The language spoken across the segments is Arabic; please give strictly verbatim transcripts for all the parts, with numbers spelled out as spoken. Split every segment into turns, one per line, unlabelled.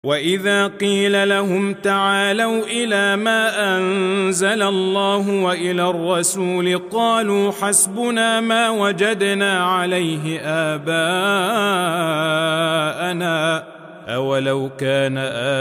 وإذا قيل لهم تعالوا إلى ما أنزل الله وإلى الرسول قالوا حسبنا ما وجدنا عليه آباءنا أولو كان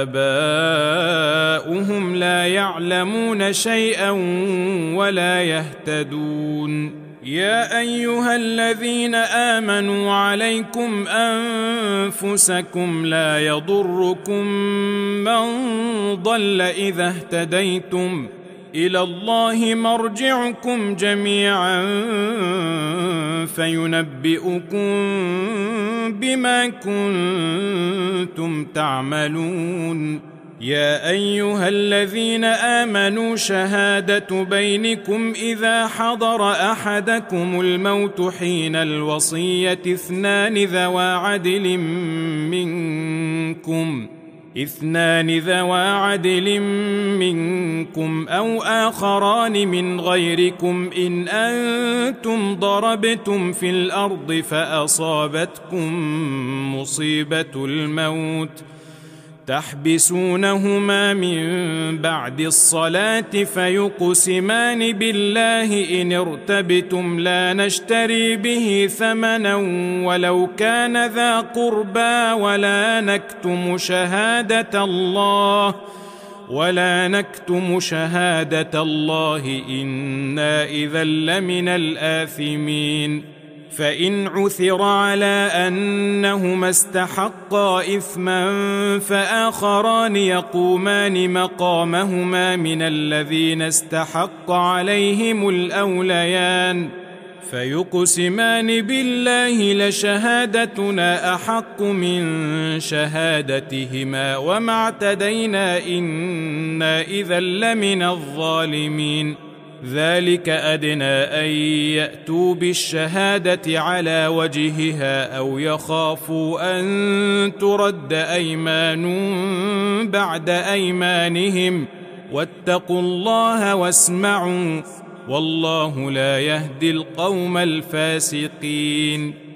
آباؤهم لا يعلمون شيئا ولا يهتدون. يا أيها الذين آمنوا عليكم أنفسكم لا يضركم من ضل إذا اهتديتم إلى الله مرجعكم جميعا فينبئكم بما كنتم تعملون. يا أيها الذين آمنوا شهادة بينكم إذا حضر أحدكم الموت حين الوصية اثنان ذوى عدل منكم اثنان ذوى عدل منكم أو آخران من غيركم إن أنتم ضربتم في الأرض فأصابتكم مصيبة الموت تحبسونهما من بعد الصلاة فيقسمان بالله إن ارتبتم لا نشتري به ثمنا ولو كان ذا قربى ولا نكتم شهادة الله ولا نكتم شهادة الله إنا إذا لمن الآثمين. فإن عثر على أنهما استحقا إثما فآخران يقومان مقامهما من الذين استحق عليهم الأوليان فيقسمان بالله لشهادتنا أحق من شهادتهما وما اعتدينا إنا إذا لمن الظالمين. ذلك أدنى أن يأتوا بالشهادة على وجهها أو يخافوا أن ترد أيمان بعد أيمانهم واتقوا الله واسمعوا والله لا يهدي القوم الفاسقين.